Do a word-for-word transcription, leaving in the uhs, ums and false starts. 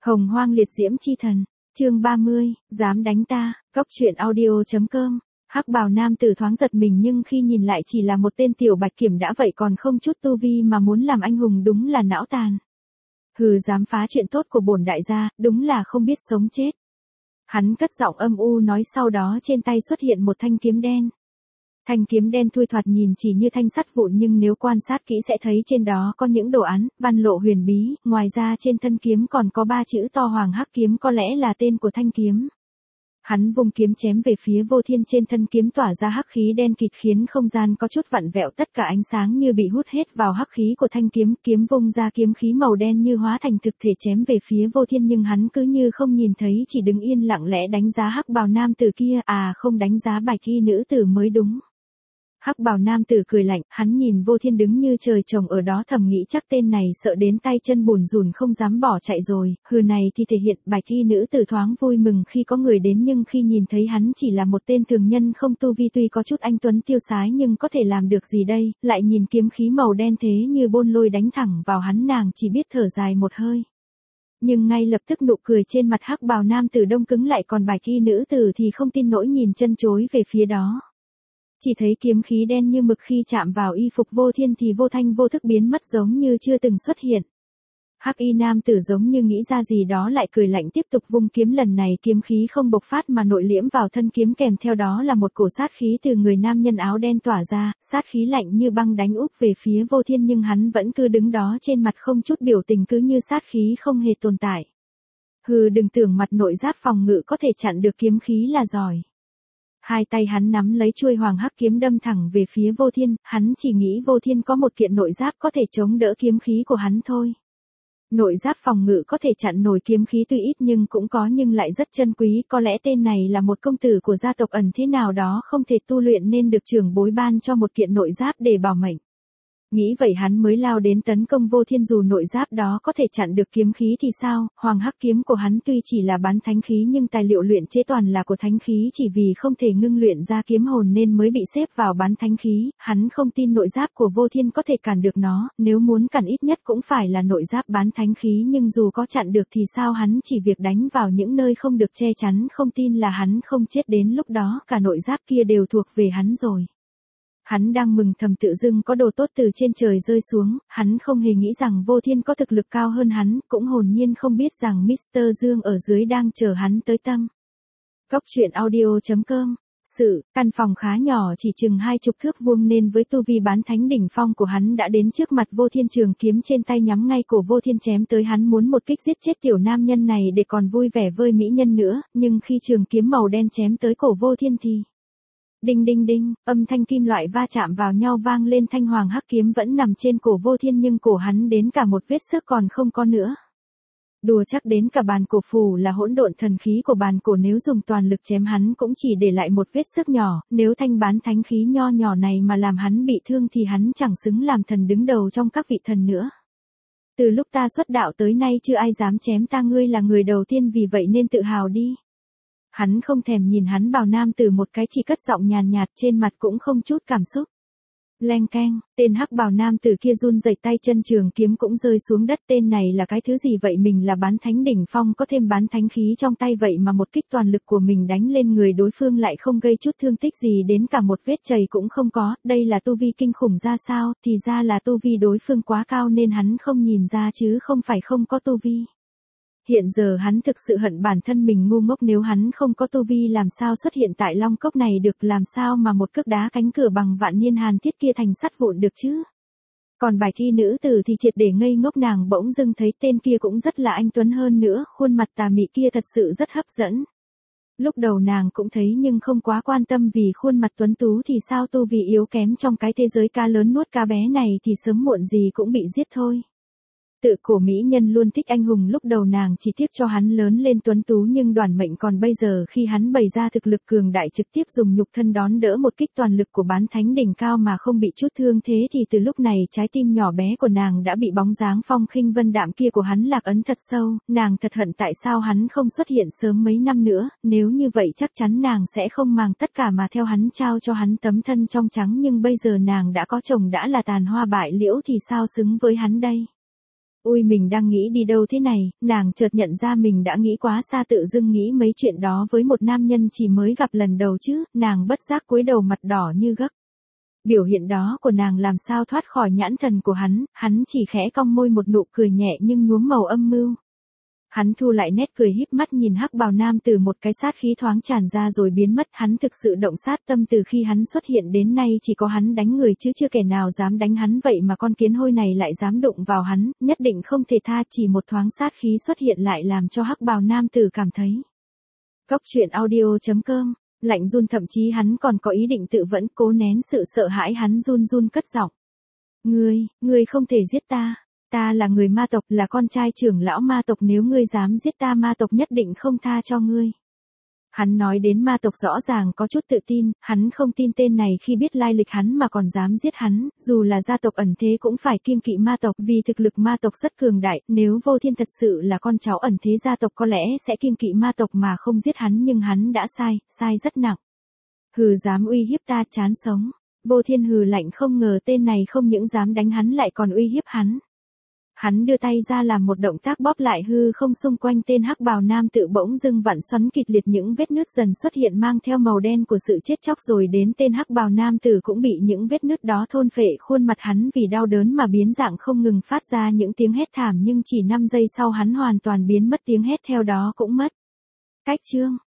Hồng hoang liệt diễm chi thần, chương ba mươi, dám đánh ta, cốc truyện audio.com. Hắc bào nam tử thoáng giật mình nhưng khi nhìn lại chỉ là một tên tiểu bạch kiểm đã vậy còn không chút tu vi mà muốn làm anh hùng đúng là não tàn. Hừ, dám phá chuyện tốt của bổn đại gia, đúng là không biết sống chết. Hắn cất giọng âm u nói, sau đó trên tay xuất hiện một thanh kiếm đen. Thanh kiếm đen thui thoạt nhìn chỉ như thanh sắt vụn nhưng nếu quan sát kỹ sẽ thấy trên đó có những đồ án, văn lộ huyền bí, ngoài ra trên thân kiếm còn có ba chữ to Hoàng Hắc Kiếm, có lẽ là tên của thanh kiếm. Hắn vung kiếm chém về phía Vô Thiên, trên thân kiếm tỏa ra hắc khí đen kịt khiến không gian có chút vặn vẹo, tất cả ánh sáng như bị hút hết vào hắc khí của thanh kiếm, kiếm vung ra kiếm khí màu đen như hóa thành thực thể chém về phía Vô Thiên nhưng hắn cứ như không nhìn thấy, chỉ đứng yên lặng lẽ đánh giá hắc bào nam tử kia, à không đánh giá bạch y nữ tử mới đúng. Hắc bào nam tử cười lạnh, hắn nhìn Vô Thiên đứng như trời trồng ở đó thầm nghĩ chắc tên này sợ đến tay chân bùn rùn không dám bỏ chạy rồi, hừ này thì thể hiện bạch y nữ tử thoáng vui mừng khi có người đến nhưng khi nhìn thấy hắn chỉ là một tên thường nhân không tu vi, tuy có chút anh tuấn tiêu sái nhưng có thể làm được gì đây, lại nhìn kiếm khí màu đen thế như bôn lôi đánh thẳng vào hắn, nàng chỉ biết thở dài một hơi. Nhưng ngay lập tức nụ cười trên mặt hắc bào nam tử đông cứng lại, còn bạch y nữ tử thì không tin nổi nhìn chân chối về phía đó. Chỉ thấy kiếm khí đen như mực khi chạm vào y phục Vô Thiên thì vô thanh vô thức biến mất giống như chưa từng xuất hiện. Hắc y nam tử giống như nghĩ ra gì đó lại cười lạnh tiếp tục vung kiếm, lần này kiếm khí không bộc phát mà nội liễm vào thân kiếm, kèm theo đó là một cổ sát khí từ người nam nhân áo đen tỏa ra, sát khí lạnh như băng đánh úp về phía Vô Thiên nhưng hắn vẫn cứ đứng đó trên mặt không chút biểu tình, cứ như sát khí không hề tồn tại. Hừ, đừng tưởng mặt nội giáp phòng ngự có thể chặn được kiếm khí là giỏi. Hai tay hắn nắm lấy chuôi Hoàng Hắc Kiếm đâm thẳng về phía Vô Thiên, hắn chỉ nghĩ Vô Thiên có một kiện nội giáp có thể chống đỡ kiếm khí của hắn thôi. Nội giáp phòng ngự có thể chặn nổi kiếm khí tuy ít nhưng cũng có nhưng lại rất chân quý, có lẽ tên này là một công tử của gia tộc ẩn thế nào đó không thể tu luyện nên được trưởng bối ban cho một kiện nội giáp để bảo mệnh. Nghĩ vậy hắn mới lao đến tấn công Vô Thiên, dù nội giáp đó có thể chặn được kiếm khí thì sao, Hoàng Hắc Kiếm của hắn tuy chỉ là bán thánh khí nhưng tài liệu luyện chế toàn là của thánh khí, chỉ vì không thể ngưng luyện ra kiếm hồn nên mới bị xếp vào bán thánh khí, hắn không tin nội giáp của Vô Thiên có thể cản được nó, nếu muốn cản ít nhất cũng phải là nội giáp bán thánh khí, nhưng dù có chặn được thì sao, hắn chỉ việc đánh vào những nơi không được che chắn, không tin là hắn không chết đến lúc đó cả nội giáp kia đều thuộc về hắn rồi. Hắn đang mừng thầm tự dưng có đồ tốt từ trên trời rơi xuống, hắn không hề nghĩ rằng Vô Thiên có thực lực cao hơn hắn, cũng hồn nhiên không biết rằng mít tơ Dương ở dưới đang chờ hắn tới tâm. Cốc truyện audio.com. Sự, căn phòng khá nhỏ chỉ chừng hai chục thước vuông nên với tu vi bán thánh đỉnh phong của hắn đã đến trước mặt Vô Thiên, trường kiếm trên tay nhắm ngay cổ Vô Thiên chém tới, hắn muốn một kích giết chết tiểu nam nhân này để còn vui vẻ với mỹ nhân nữa, nhưng khi trường kiếm màu đen chém tới cổ Vô Thiên thì... Đinh đinh đinh, âm thanh kim loại va chạm vào nhau vang lên, thanh Hoàng Hắc Kiếm vẫn nằm trên cổ Vô Thiên nhưng cổ hắn đến cả một vết xước còn không có nữa. Đùa chắc đến cả bàn cổ phù là hỗn độn thần khí của bàn cổ, nếu dùng toàn lực chém hắn cũng chỉ để lại một vết xước nhỏ, nếu thanh bán thánh khí nho nhỏ này mà làm hắn bị thương thì hắn chẳng xứng làm thần đứng đầu trong các vị thần nữa. Từ lúc ta xuất đạo tới nay chưa ai dám chém ta, ngươi là người đầu tiên, vì vậy nên tự hào đi. Hắn không thèm nhìn hắn bào nam tử một cái, chỉ cất giọng nhàn nhạt, trên mặt cũng không chút cảm xúc. Leng keng, tên hắc bào nam tử kia run rẩy, tay chân trường kiếm cũng rơi xuống đất, tên này là cái thứ gì vậy, mình là bán thánh đỉnh phong có thêm bán thánh khí trong tay vậy mà một kích toàn lực của mình đánh lên người đối phương lại không gây chút thương tích gì, đến cả một vết chày cũng không có, đây là tu vi kinh khủng ra sao, thì ra là tu vi đối phương quá cao nên hắn không nhìn ra chứ không phải không có tu vi. Hiện giờ hắn thực sự hận bản thân mình ngu ngốc, nếu hắn không có tu vi làm sao xuất hiện tại Long Cốc này được, làm sao mà một cước đá cánh cửa bằng vạn niên hàn thiết kia thành sắt vụn được chứ. Còn bài thi nữ tử thì triệt để ngây ngốc, nàng bỗng dưng thấy tên kia cũng rất là anh tuấn, hơn nữa khuôn mặt tà mị kia thật sự rất hấp dẫn. Lúc đầu nàng cũng thấy nhưng không quá quan tâm, vì khuôn mặt tuấn tú thì sao, tu vi yếu kém trong cái thế giới cá lớn nuốt cá bé này thì sớm muộn gì cũng bị giết thôi. Tự cổ mỹ nhân luôn thích anh hùng, lúc đầu nàng chỉ tiếc cho hắn lớn lên tuấn tú nhưng đoản mệnh, còn bây giờ khi hắn bày ra thực lực cường đại trực tiếp dùng nhục thân đón đỡ một kích toàn lực của bán thánh đỉnh cao mà không bị chút thương thế thì từ lúc này trái tim nhỏ bé của nàng đã bị bóng dáng phong khinh vân đạm kia của hắn lạc ấn thật sâu, nàng thật hận tại sao hắn không xuất hiện sớm mấy năm nữa, nếu như vậy chắc chắn nàng sẽ không màng tất cả mà theo hắn, trao cho hắn tấm thân trong trắng, nhưng bây giờ nàng đã có chồng, đã là tàn hoa bại liễu thì sao xứng với hắn đây. Ui mình đang nghĩ đi đâu thế này, nàng chợt nhận ra mình đã nghĩ quá xa tự dưng nghĩ mấy chuyện đó với một nam nhân chỉ mới gặp lần đầu chứ, nàng bất giác cúi đầu mặt đỏ như gấc. Biểu hiện đó của nàng làm sao thoát khỏi nhãn thần của hắn, hắn chỉ khẽ cong môi một nụ cười nhẹ nhưng nhuốm màu âm mưu. Hắn thu lại nét cười híp mắt nhìn hắc bào nam tử, một cái sát khí thoáng tràn ra rồi biến mất. Hắn thực sự động sát tâm, từ khi hắn xuất hiện đến nay chỉ có hắn đánh người chứ chưa kẻ nào dám đánh hắn, vậy mà con kiến hôi này lại dám đụng vào hắn, nhất định không thể tha. Chỉ một thoáng sát khí xuất hiện lại làm cho hắc bào nam tử cảm thấy. Cốc truyện audio chấm com, lạnh run, thậm chí hắn còn có ý định tự vẫn, cố nén sự sợ hãi, hắn run run cất giọng. Ngươi, ngươi không thể giết ta. Ta là người ma tộc, là con trai trưởng lão ma tộc, nếu ngươi dám giết ta ma tộc nhất định không tha cho ngươi. Hắn nói đến ma tộc rõ ràng có chút tự tin, hắn không tin tên này khi biết lai lịch hắn mà còn dám giết hắn, dù là gia tộc ẩn thế cũng phải kiêng kỵ ma tộc vì thực lực ma tộc rất cường đại, nếu Vô Thiên thật sự là con cháu ẩn thế gia tộc có lẽ sẽ kiêng kỵ ma tộc mà không giết hắn, nhưng hắn đã sai, sai rất nặng. Hừ, dám uy hiếp ta, chán sống. Vô Thiên hừ lạnh, không ngờ tên này không những dám đánh hắn lại còn uy hiếp hắn. Hắn đưa tay ra làm một động tác bóp lại hư không xung quanh tên hắc bào nam tự, bỗng dưng vặn xoắn kịch liệt, những vết nứt dần xuất hiện mang theo màu đen của sự chết chóc, rồi đến tên hắc bào nam tử cũng bị những vết nứt đó thôn phệ. Khuôn mặt hắn vì đau đớn mà biến dạng, không ngừng phát ra những tiếng hét thảm, nhưng chỉ năm giây sau hắn hoàn toàn biến mất, tiếng hét theo đó cũng mất. Cách chương